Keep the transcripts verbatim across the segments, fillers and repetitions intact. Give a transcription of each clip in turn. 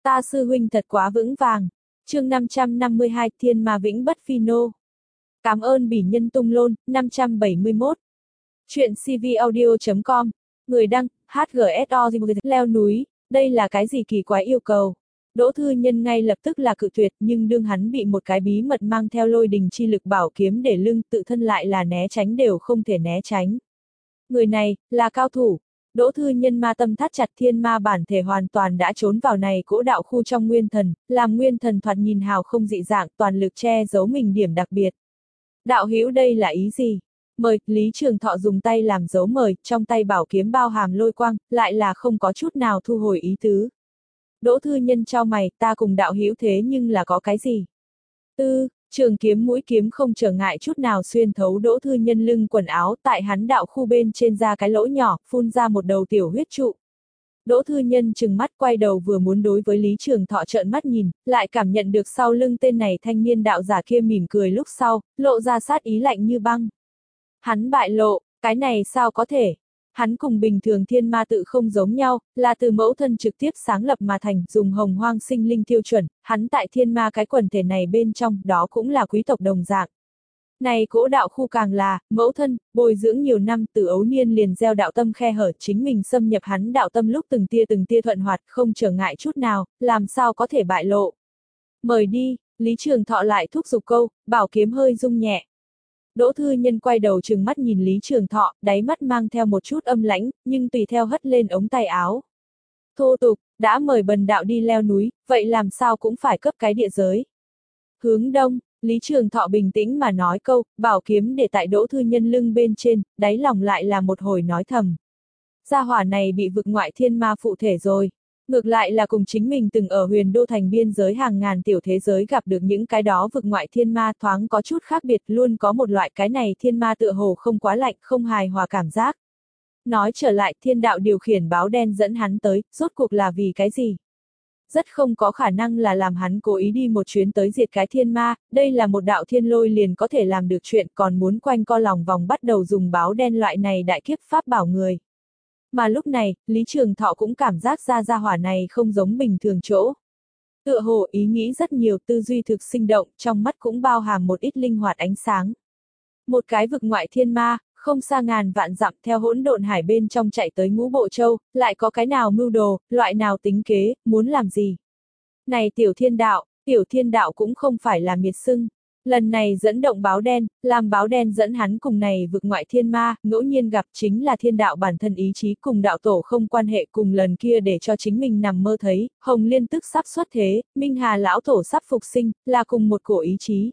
Ta sư huynh thật quá vững vàng. Chương năm trăm năm mươi hai Thiên Ma Vĩnh Bất Phi Nô. Cảm ơn bỉ nhân tung lôn, năm trăm bảy mươi mốt. Chuyện cvaudio chấm com. Người đăng, hát giê ét o leo núi, đây là cái gì kỳ quái yêu cầu. Đỗ Thư Nhân ngay lập tức là cự tuyệt, nhưng đương hắn bị một cái bí mật mang theo lôi đình chi lực bảo kiếm để lưng, tự thân lại là né tránh đều không thể né tránh. Người này, là cao thủ. Đỗ Thư Nhân ma tâm thắt chặt, thiên ma bản thể hoàn toàn đã trốn vào này cỗ đạo khu trong nguyên thần, làm nguyên thần thoạt nhìn hào không dị dạng, toàn lực che giấu mình điểm đặc biệt. Đạo hữu đây là ý gì? Mời, Lý Trường Thọ dùng tay làm dấu mời, trong tay bảo kiếm bao hàm lôi quang, lại là không có chút nào thu hồi ý tứ. Đỗ Thư Nhân chau mày, ta cùng đạo hữu thế nhưng là có cái gì? Tư, trường kiếm mũi kiếm không trở ngại chút nào xuyên thấu Đỗ Thư Nhân lưng quần áo, tại hắn đạo khu bên trên ra cái lỗ nhỏ, phun ra một đầu tiểu huyết trụ. Đỗ Thư Nhân trừng mắt quay đầu vừa muốn đối với Lý Trường Thọ trợn mắt nhìn, lại cảm nhận được sau lưng tên này thanh niên đạo giả kia mỉm cười lúc sau, lộ ra sát ý lạnh như băng. Hắn bại lộ, cái này sao có thể? Hắn cùng bình thường thiên ma tự không giống nhau, là từ mẫu thân trực tiếp sáng lập mà thành, dùng hồng hoang sinh linh tiêu chuẩn, hắn tại thiên ma cái quần thể này bên trong, đó cũng là quý tộc đồng dạng. Này cỗ đạo khu càng là, mẫu thân, bồi dưỡng nhiều năm từ ấu niên liền gieo đạo tâm khe hở, chính mình xâm nhập hắn đạo tâm lúc từng tia từng tia thuận hoạt, không trở ngại chút nào, làm sao có thể bại lộ. Mời đi, Lý Trường Thọ lại thúc giục câu, bảo kiếm hơi rung nhẹ. Đỗ Thư Nhân quay đầu trừng mắt nhìn Lý Trường Thọ, đáy mắt mang theo một chút âm lãnh, nhưng tùy theo hất lên ống tay áo. Thô tục, đã mời bần đạo đi leo núi, vậy làm sao cũng phải cấp cái địa giới. Hướng đông, Lý Trường Thọ bình tĩnh mà nói câu, bảo kiếm để tại Đỗ Thư Nhân lưng bên trên, đáy lòng lại là một hồi nói thầm. Gia hỏa này bị vực ngoại thiên ma phụ thể rồi. Ngược lại là cùng chính mình từng ở huyền đô thành biên giới hàng ngàn tiểu thế giới gặp được những cái đó vực ngoại thiên ma thoáng có chút khác biệt, luôn có một loại cái này thiên ma tựa hồ không quá lạnh, không hài hòa cảm giác. Nói trở lại, thiên đạo điều khiển báo đen dẫn hắn tới, rốt cuộc là vì cái gì? Rất không có khả năng là làm hắn cố ý đi một chuyến tới diệt cái thiên ma, đây là một đạo thiên lôi liền có thể làm được chuyện, còn muốn quanh co lòng vòng bắt đầu dùng báo đen loại này đại kiếp pháp bảo người. Mà lúc này, Lý Trường Thọ cũng cảm giác ra gia hỏa này không giống bình thường chỗ. Tựa hồ ý nghĩ rất nhiều, tư duy thực sinh động, trong mắt cũng bao hàm một ít linh hoạt ánh sáng. Một cái vực ngoại thiên ma, không xa ngàn vạn dặm theo hỗn độn hải bên trong chạy tới Ngũ Bộ Châu, lại có cái nào mưu đồ, loại nào tính kế, muốn làm gì? Này tiểu thiên đạo, tiểu thiên đạo cũng không phải là miệt xưng. Lần này dẫn động báo đen, làm báo đen dẫn hắn cùng này vực ngoại thiên ma, ngẫu nhiên gặp chính là thiên đạo bản thân ý chí cùng đạo tổ không quan hệ, cùng lần kia để cho chính mình nằm mơ thấy, Hồng Liên tức sắp xuất thế, Minh Hà lão tổ sắp phục sinh, là cùng một cổ ý chí.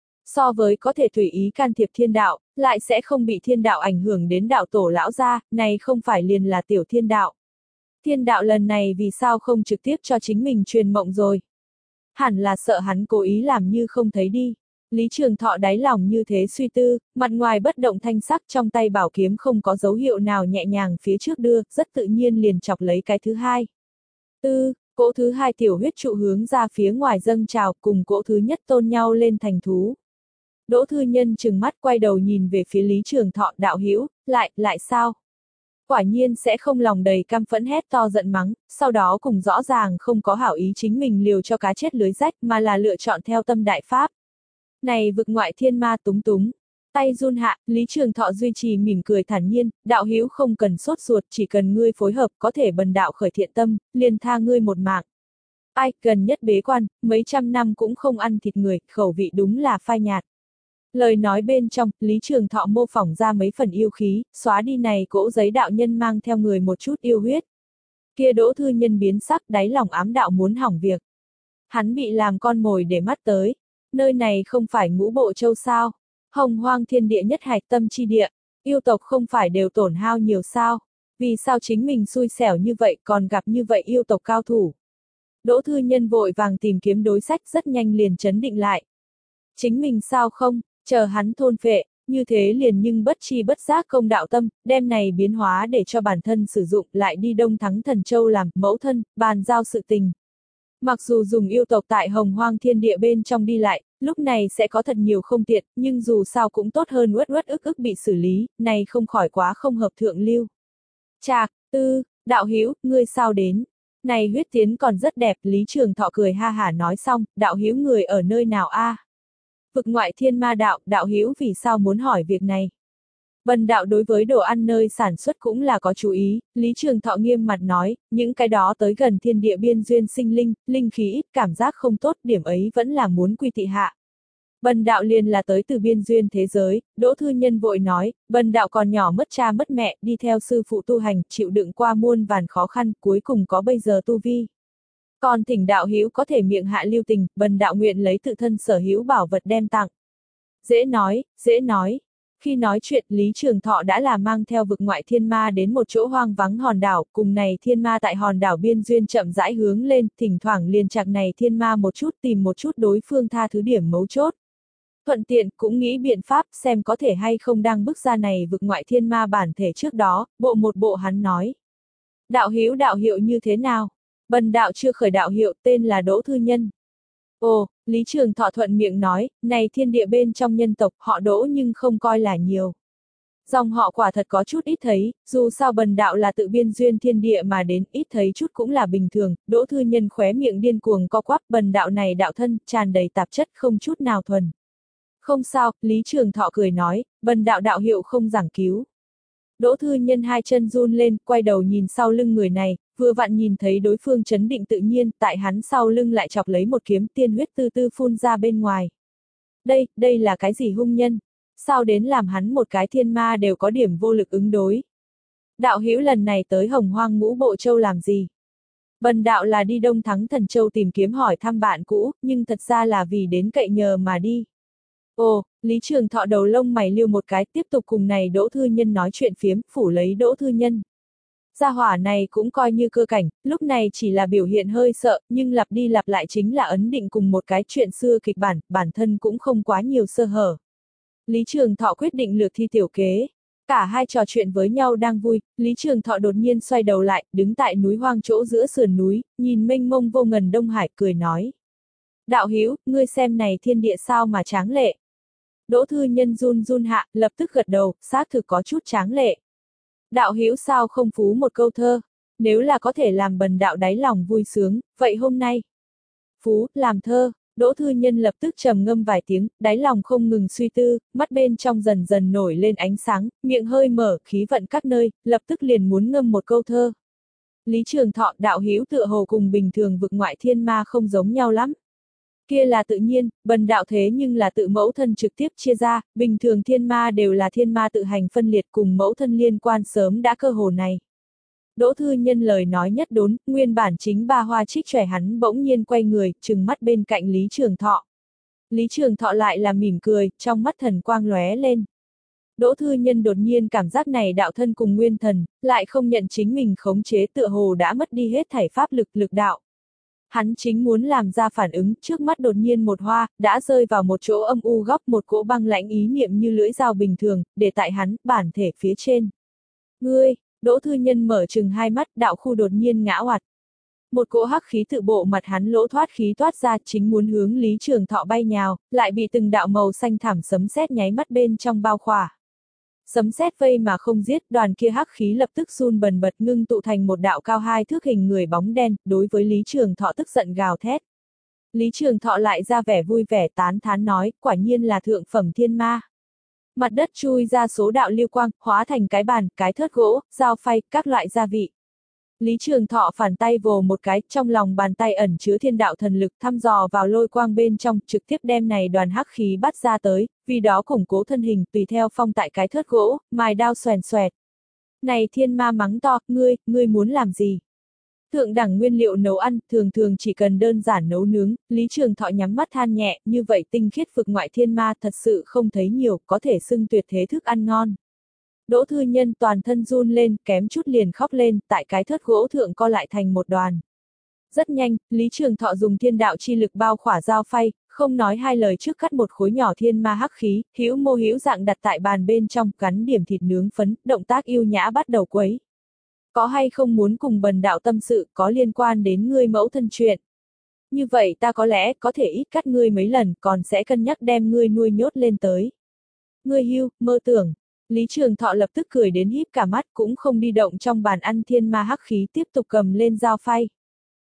So với có thể tùy ý can thiệp thiên đạo, lại sẽ không bị thiên đạo ảnh hưởng đến đạo tổ lão gia, này không phải liền là tiểu thiên đạo. Thiên đạo lần này vì sao không trực tiếp cho chính mình truyền mộng rồi? Hẳn là sợ hắn cố ý làm như không thấy đi. Lý Trường Thọ đáy lòng như thế suy tư, mặt ngoài bất động thanh sắc, trong tay bảo kiếm không có dấu hiệu nào nhẹ nhàng phía trước đưa, rất tự nhiên liền chọc lấy cái thứ hai. Tư, cỗ thứ hai tiểu huyết trụ hướng ra phía ngoài dâng trào, cùng cỗ thứ nhất tôn nhau lên thành thú. Đỗ Thư Nhân trừng mắt quay đầu nhìn về phía Lý Trường Thọ, đạo hữu, lại, lại sao? Quả nhiên sẽ không lòng đầy căm phẫn hét to giận mắng, sau đó cùng rõ ràng không có hảo ý chính mình liều cho cá chết lưới rách, mà là lựa chọn theo tâm đại pháp. Này vực ngoại thiên ma túng túng, tay run hạ, Lý Trường Thọ duy trì mỉm cười thản nhiên, đạo hữu không cần sốt ruột, chỉ cần ngươi phối hợp có thể bần đạo khởi thiện tâm, liền tha ngươi một mạng. Ai, gần nhất bế quan, mấy trăm năm cũng không ăn thịt người, khẩu vị đúng là phai nhạt. Lời nói bên trong, Lý Trường Thọ mô phỏng ra mấy phần yêu khí, xóa đi này cỗ giấy đạo nhân mang theo người một chút yêu huyết. Kia Đỗ Thư Nhân biến sắc, đáy lòng ám đạo muốn hỏng việc. Hắn bị làm con mồi để mắt tới. Nơi này không phải Ngũ Bộ Châu sao? Hồng hoang thiên địa nhất hạch tâm chi địa, yêu tộc không phải đều tổn hao nhiều sao? Vì sao chính mình xui xẻo như vậy còn gặp như vậy yêu tộc cao thủ? Đỗ Thư Nhân vội vàng tìm kiếm đối sách, rất nhanh liền chấn định lại. Chính mình sao không, chờ hắn thôn phệ, như thế liền nhưng bất chi bất giác công đạo tâm, đem này biến hóa để cho bản thân sử dụng, lại đi Đông Thắng Thần Châu làm mẫu thân, bàn giao sự tình. Mặc dù dùng yêu tộc tại hồng hoang thiên địa bên trong đi lại, lúc này sẽ có thật nhiều không tiện, nhưng dù sao cũng tốt hơn uất uất ức ức bị xử lý, này không khỏi quá không hợp thượng lưu. Chạc, tư, đạo hữu, ngươi sao đến? Này huyết tiến còn rất đẹp, Lý Trường Thọ cười ha hả nói xong, đạo hữu người ở nơi nào a? Vực ngoại thiên ma đạo, đạo hữu vì sao muốn hỏi việc này? Bần đạo đối với đồ ăn nơi sản xuất cũng là có chú ý, Lý Trường Thọ nghiêm mặt nói, những cái đó tới gần thiên địa biên duyên sinh linh, linh khí ít cảm giác không tốt, điểm ấy vẫn là muốn quy tị hạ. Bần đạo liền là tới từ biên duyên thế giới, Đỗ Thư Nhân vội nói, bần đạo còn nhỏ mất cha mất mẹ, đi theo sư phụ tu hành, chịu đựng qua muôn vàn khó khăn, cuối cùng có bây giờ tu vi. Còn thỉnh đạo hữu có thể miệng hạ lưu tình, bần đạo nguyện lấy tự thân sở hữu bảo vật đem tặng. Dễ nói, dễ nói. Khi nói chuyện, Lý Trường Thọ đã là mang theo vực ngoại thiên ma đến một chỗ hoang vắng hòn đảo, cùng này thiên ma tại hòn đảo biên duyên chậm rãi hướng lên, thỉnh thoảng liền chặt này thiên ma một chút tìm một chút đối phương tha thứ điểm mấu chốt. Thuận tiện cũng nghĩ biện pháp xem có thể hay không đang bước ra này vực ngoại thiên ma bản thể trước đó, bộ một bộ hắn nói. Đạo hữu đạo hiệu như thế nào? Bần đạo chưa khởi đạo hiệu, tên là Đỗ Thư Nhân. Ồ, Lý Trường Thọ thuận miệng nói, này thiên địa bên trong nhân tộc họ Đỗ nhưng không coi là nhiều. Dòng họ quả thật có chút ít thấy, dù sao bần đạo là tự biên duyên thiên địa mà đến, ít thấy chút cũng là bình thường. Đỗ Thư Nhân khóe miệng điên cuồng co quắp, bần đạo này đạo thân, tràn đầy tạp chất không chút nào thuần. Không sao, Lý Trường Thọ cười nói, bần đạo đạo hiệu không giảng cứu. Đỗ Thư Nhân hai chân run lên, quay đầu nhìn sau lưng người này, vừa vặn nhìn thấy đối phương chấn định tự nhiên, tại hắn sau lưng lại chọc lấy một kiếm tiên huyết tư tư phun ra bên ngoài. Đây, đây là cái gì hung nhân? Sao đến làm hắn một cái thiên ma đều có điểm vô lực ứng đối? Đạo hữu lần này tới Hồng Hoang Ngũ Bộ Châu làm gì? Bần đạo là đi Đông Thắng Thần Châu tìm kiếm hỏi thăm bạn cũ, nhưng thật ra là vì đến cậy nhờ mà đi. Ồ, Lý Trường Thọ đầu lông mày liêu một cái, tiếp tục cùng này Đỗ Thư Nhân nói chuyện phiếm, phủ lấy Đỗ Thư Nhân. Gia hỏa này cũng coi như cơ cảnh, lúc này chỉ là biểu hiện hơi sợ, nhưng lặp đi lặp lại chính là ấn định cùng một cái chuyện xưa kịch bản, bản thân cũng không quá nhiều sơ hở. Lý Trường Thọ quyết định lược thi tiểu kế. Cả hai trò chuyện với nhau đang vui, Lý Trường Thọ đột nhiên xoay đầu lại, đứng tại núi hoang chỗ giữa sườn núi, nhìn mênh mông vô ngần Đông Hải, cười nói. Đạo hữu, ngươi xem này thiên địa sao mà tráng lệ. Đỗ Thư Nhân run run hạ, lập tức gật đầu, xác thực có chút tráng lệ. Đạo hữu sao không phú một câu thơ, nếu là có thể làm bần đạo đáy lòng vui sướng, vậy hôm nay. Phú, làm thơ, Đỗ Thư Nhân lập tức trầm ngâm vài tiếng, đáy lòng không ngừng suy tư, mắt bên trong dần dần nổi lên ánh sáng, miệng hơi mở, khí vận các nơi, lập tức liền muốn ngâm một câu thơ. Lý Trường Thọ, đạo hữu tựa hồ cùng bình thường vực ngoại thiên ma không giống nhau lắm. Kia là tự nhiên, bần đạo thế nhưng là tự mẫu thân trực tiếp chia ra, bình thường thiên ma đều là thiên ma tự hành phân liệt cùng mẫu thân liên quan sớm đã cơ hồ này. Đỗ Thư Nhân lời nói nhất đốn, nguyên bản chính ba hoa trích trẻ hắn bỗng nhiên quay người, trừng mắt bên cạnh Lý Trường Thọ. Lý Trường Thọ lại là mỉm cười, trong mắt thần quang lóe lên. Đỗ Thư Nhân đột nhiên cảm giác này đạo thân cùng nguyên thần, lại không nhận chính mình khống chế tựa hồ đã mất đi hết thảy pháp lực lực đạo. Hắn chính muốn làm ra phản ứng, trước mắt đột nhiên một hoa, đã rơi vào một chỗ âm u góc một cỗ băng lãnh ý niệm như lưỡi dao bình thường, để tại hắn, bản thể phía trên. Ngươi, Đỗ Thư Nhân mở trừng hai mắt, đạo khu đột nhiên ngã oặt. Một cỗ hắc khí tự bộ mặt hắn lỗ thoát khí toát ra chính muốn hướng Lý Trường Thọ bay nhào, lại bị từng đạo màu xanh thảm sấm sét nháy mắt bên trong bao khỏa. Sấm sét vây mà không giết, đoàn kia hắc khí lập tức run bần bật ngưng tụ thành một đạo cao hai thước hình người bóng đen, đối với Lý Trường Thọ tức giận gào thét. Lý Trường Thọ lại ra vẻ vui vẻ tán thán nói, quả nhiên là thượng phẩm thiên ma. Mặt đất chui ra số đạo lưu quang, hóa thành cái bàn, cái thớt gỗ, dao phay, các loại gia vị. Lý Trường Thọ phản tay vồ một cái, trong lòng bàn tay ẩn chứa thiên đạo thần lực thăm dò vào lôi quang bên trong, trực tiếp đem này đoàn hắc khí bắt ra tới, vì đó củng cố thân hình, tùy theo phong tại cái thớt gỗ, mài đao xoèn xoẹt. Này thiên ma mắng to, ngươi, ngươi muốn làm gì? Thượng đẳng nguyên liệu nấu ăn, thường thường chỉ cần đơn giản nấu nướng, Lý Trường Thọ nhắm mắt than nhẹ, như vậy tinh khiết vực ngoại thiên ma thật sự không thấy nhiều, có thể xưng tuyệt thế thức ăn ngon. Đỗ Thư Nhân toàn thân run lên, kém chút liền khóc lên, tại cái thớt gỗ thượng co lại thành một đoàn. Rất nhanh, Lý Trường Thọ dùng thiên đạo chi lực bao khỏa dao phay, không nói hai lời trước cắt một khối nhỏ thiên ma hắc khí, hữu mô hữu dạng đặt tại bàn bên trong, gắn điểm thịt nướng phấn, động tác yêu nhã bắt đầu quấy. Có hay không muốn cùng bần đạo tâm sự, có liên quan đến ngươi mẫu thân chuyện. Như vậy ta có lẽ có thể ít cắt ngươi mấy lần, còn sẽ cân nhắc đem ngươi nuôi nhốt lên tới. Ngươi hưu, mơ tưởng. Lý Trường Thọ lập tức cười đến híp cả mắt cũng không đi động trong bàn ăn thiên ma hắc khí tiếp tục cầm lên dao phay.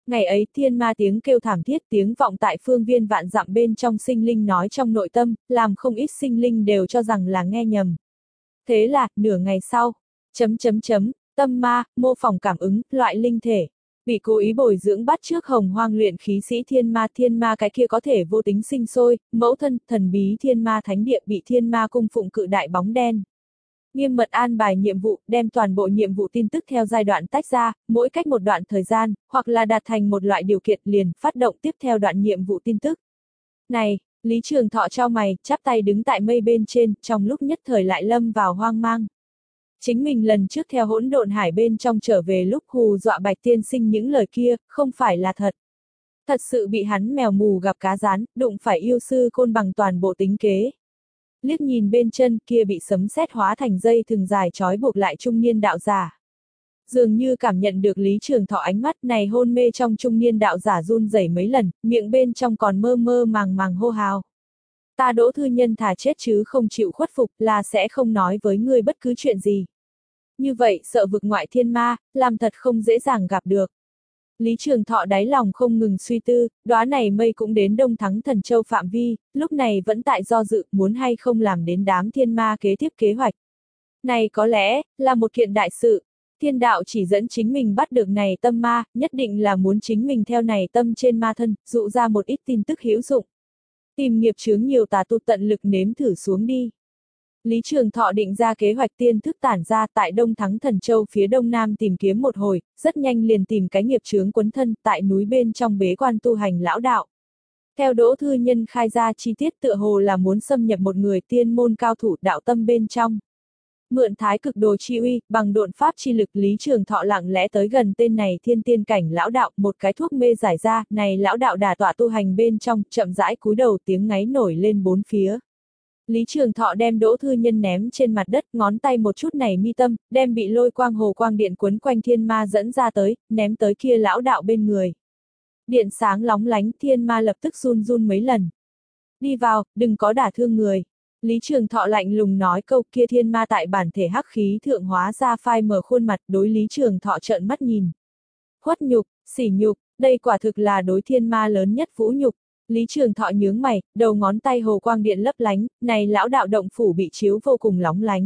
Ngày ấy thiên ma tiếng kêu thảm thiết tiếng vọng tại phương viên vạn dặm bên trong sinh linh nói trong nội tâm, làm không ít sinh linh đều cho rằng là nghe nhầm. Thế là, nửa ngày sau, chấm chấm chấm, tâm ma, mô phỏng cảm ứng, loại linh thể. Bị cố ý bồi dưỡng bắt trước hồng hoang luyện khí sĩ thiên ma thiên ma cái kia có thể vô tính sinh sôi, mẫu thân, thần bí thiên ma thánh địa bị thiên ma cung phụng cự đại bóng đen. Nghiêm mật an bài nhiệm vụ, đem toàn bộ nhiệm vụ tin tức theo giai đoạn tách ra, mỗi cách một đoạn thời gian, hoặc là đạt thành một loại điều kiện liền, phát động tiếp theo đoạn nhiệm vụ tin tức. Này, Lý Trường Thọ chau mày, chắp tay đứng tại mây bên trên, trong lúc nhất thời lại lâm vào hoang mang. Chính mình lần trước theo hỗn độn hải bên trong trở về lúc hù dọa Bạch Tiên Sinh những lời kia, không phải là thật. Thật sự bị hắn mèo mù gặp cá rán, đụng phải yêu sư côn bằng toàn bộ tính kế. Liếc nhìn bên chân kia bị sấm sét hóa thành dây thừng dài trói buộc lại trung niên đạo giả. Dường như cảm nhận được Lý Trường Thọ ánh mắt này hôn mê trong trung niên đạo giả run rẩy mấy lần, miệng bên trong còn mơ mơ màng màng hô hào. Ta Đỗ Thư Nhân thà chết chứ không chịu khuất phục là sẽ không nói với ngươi bất cứ chuyện gì. Như vậy sợ vực ngoại thiên ma, làm thật không dễ dàng gặp được. Lý Trường Thọ đáy lòng không ngừng suy tư, đóa này mây cũng đến Đông Thắng Thần Châu phạm vi, lúc này vẫn tại do dự muốn hay không làm đến đám thiên ma kế tiếp kế hoạch. Này có lẽ, là một kiện đại sự. Thiên đạo chỉ dẫn chính mình bắt được này tâm ma, nhất định là muốn chính mình theo này tâm trên ma thân, dụ ra một ít tin tức hữu dụng. Tìm nghiệp chướng nhiều tà tu tận lực nếm thử xuống đi. Lý Trường Thọ định ra kế hoạch tiên thức tản ra tại Đông Thắng Thần Châu phía đông nam tìm kiếm một hồi, rất nhanh liền tìm cái nghiệp chướng quấn thân tại núi bên trong bế quan tu hành lão đạo. Theo Đỗ Thư Nhân khai ra chi tiết tựa hồ là muốn xâm nhập một người tiên môn cao thủ đạo tâm bên trong. Mượn thái cực đồ chi uy, bằng độn pháp chi lực Lý Trường Thọ lặng lẽ tới gần tên này thiên tiên cảnh lão đạo, một cái thuốc mê giải ra, này lão đạo đả tọa tu hành bên trong, chậm rãi cúi đầu tiếng ngáy nổi lên bốn phía. Lý Trường Thọ đem Đỗ Thư Nhân ném trên mặt đất, ngón tay một chút này mi tâm, đem bị lôi quang hồ quang điện quấn quanh thiên ma dẫn ra tới, ném tới kia lão đạo bên người. Điện sáng lóng lánh, thiên ma lập tức run run mấy lần. Đi vào, đừng có đả thương người. Lý Trường Thọ lạnh lùng nói câu kia thiên ma tại bản thể hắc khí thượng hóa ra phai mở khuôn mặt đối Lý Trường Thọ trợn mắt nhìn. Khuất nhục, sỉ nhục, đây quả thực là đối thiên ma lớn nhất vũ nhục. Lý Trường Thọ nhướng mày, đầu ngón tay hồ quang điện lấp lánh, này lão đạo động phủ bị chiếu vô cùng lóng lánh.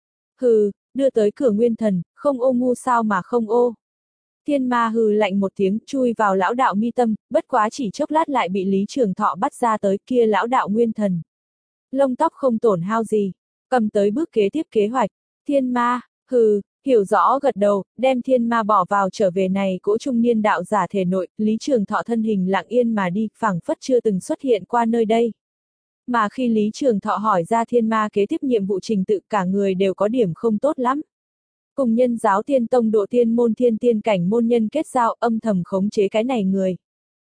Hừ, đưa tới cửa nguyên thần, không ô ngu sao mà không ô. Thiên ma hừ lạnh một tiếng, chui vào lão đạo mi tâm, bất quá chỉ chốc lát lại bị Lý Trường Thọ bắt ra tới kia lão đạo nguyên thần. Lông tóc không tổn hao gì, cầm tới bước kế tiếp kế hoạch. Thiên ma, hừ, hiểu rõ gật đầu, đem thiên ma bỏ vào trở về này cỗ trung niên đạo giả thể nội, Lý Trường Thọ thân hình lặng yên mà đi, phảng phất chưa từng xuất hiện qua nơi đây. Mà khi Lý Trường Thọ hỏi ra thiên ma kế tiếp nhiệm vụ trình tự cả người đều có điểm không tốt lắm. Cùng nhân giáo tiên tông độ tiên môn thiên tiên cảnh môn nhân kết giao âm thầm khống chế cái này người.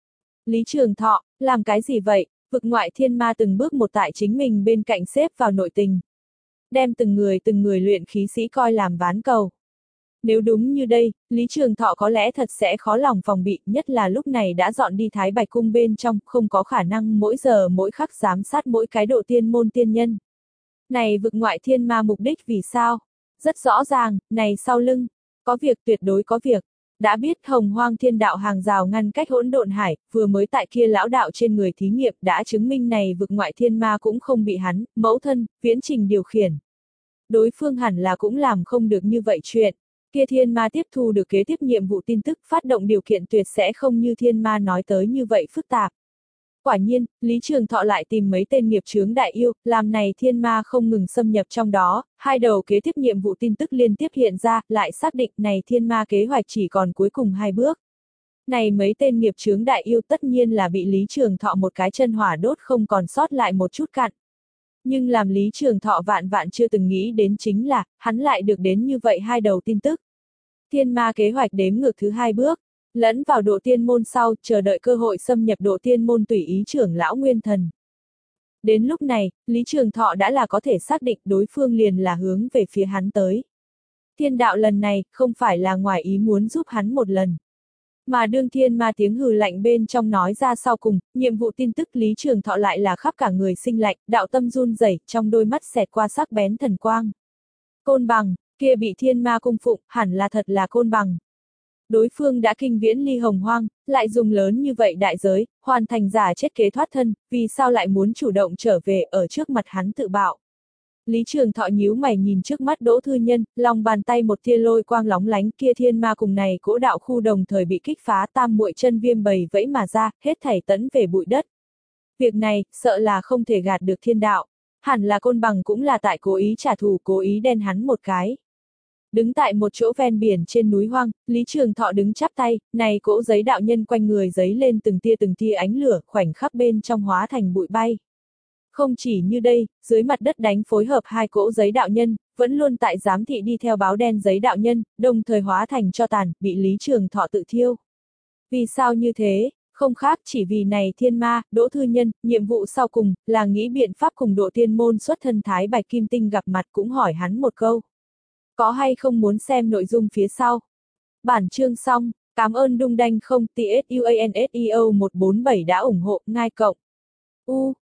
Lý Trường Thọ, làm cái gì vậy? Vực ngoại thiên ma từng bước một tại chính mình bên cạnh xếp vào nội tình. Đem từng người từng người luyện khí sĩ coi làm ván cầu. Nếu đúng như đây, Lý Trường Thọ có lẽ thật sẽ khó lòng phòng bị, nhất là lúc này đã dọn đi Thái Bạch Cung bên trong, không có khả năng mỗi giờ mỗi khắc giám sát mỗi cái độ tiên môn tiên nhân. Này vực ngoại thiên ma mục đích vì sao? Rất rõ ràng, này sau lưng, có việc tuyệt đối có việc. Đã biết hồng hoang thiên đạo hàng rào ngăn cách hỗn độn hải, vừa mới tại kia lão đạo trên người thí nghiệm đã chứng minh này vực ngoại thiên ma cũng không bị hắn, mẫu thân, viễn trình điều khiển. Đối phương hẳn là cũng làm không được như vậy chuyện. Kia thiên ma tiếp thu được kế tiếp nhiệm vụ tin tức phát động điều kiện tuyệt sẽ không như thiên ma nói tới như vậy phức tạp. Quả nhiên, Lý Trường Thọ lại tìm mấy tên nghiệp chướng đại yêu, làm này thiên ma không ngừng xâm nhập trong đó, hai đầu kế tiếp nhiệm vụ tin tức liên tiếp hiện ra, lại xác định này thiên ma kế hoạch chỉ còn cuối cùng hai bước. Này mấy tên nghiệp chướng đại yêu tất nhiên là bị Lý Trường Thọ một cái chân hỏa đốt không còn sót lại một chút cặn. Nhưng làm Lý Trường Thọ vạn vạn chưa từng nghĩ đến chính là, hắn lại được đến như vậy hai đầu tin tức. Thiên ma kế hoạch đếm ngược thứ hai bước. Lẫn vào độ tiên môn sau, chờ đợi cơ hội xâm nhập độ tiên môn tùy ý trưởng lão nguyên thần. Đến lúc này, Lý Trường Thọ đã là có thể xác định đối phương liền là hướng về phía hắn tới. Thiên đạo lần này, không phải là ngoài ý muốn giúp hắn một lần. Mà đương thiên ma tiếng hừ lạnh bên trong nói ra sau cùng, nhiệm vụ tin tức Lý Trường Thọ lại là khắp cả người sinh lạnh, đạo tâm run rẩy, trong đôi mắt xẹt qua sắc bén thần quang. Côn bằng, kia bị thiên ma cung phụng, hẳn là thật là côn bằng. Đối phương đã kinh viễn ly hồng hoang, lại dùng lớn như vậy đại giới, hoàn thành giả chết kế thoát thân, vì sao lại muốn chủ động trở về ở trước mặt hắn tự bạo. Lý Trường Thọ nhíu mày nhìn trước mắt Đỗ Thư Nhân, lòng bàn tay một tia lôi quang lóng lánh, kia thiên ma cùng này cỗ đạo khu đồng thời bị kích phá, tam muội chân viêm bầy vẫy mà ra, hết thảy tẫn về bụi đất. Việc này, sợ là không thể gạt được thiên đạo. Hẳn là Côn Bằng cũng là tại cố ý trả thù, cố ý đen hắn một cái. Đứng tại một chỗ ven biển trên núi hoang, Lý Trường Thọ đứng chắp tay, này cỗ giấy đạo nhân quanh người giấy lên từng tia từng tia ánh lửa, khoảnh khắc bên trong hóa thành bụi bay. Không chỉ như đây, dưới mặt đất đánh phối hợp hai cỗ giấy đạo nhân, vẫn luôn tại giám thị đi theo báo đen giấy đạo nhân, đồng thời hóa thành tro tàn, bị Lý Trường Thọ tự thiêu. Vì sao như thế? Không khác chỉ vì này thiên ma, Đỗ Thư Nhân, nhiệm vụ sau cùng, là nghĩ biện pháp cùng Độ Tiên Môn xuất thân Thái Bạch Kim Tinh gặp mặt, cũng hỏi hắn một câu. Có hay không muốn xem nội dung phía sau? Bản chương xong, cảm ơn Đung Đanh không tsuanseo một bốn bảy đã ủng hộ, ngai cộng. U,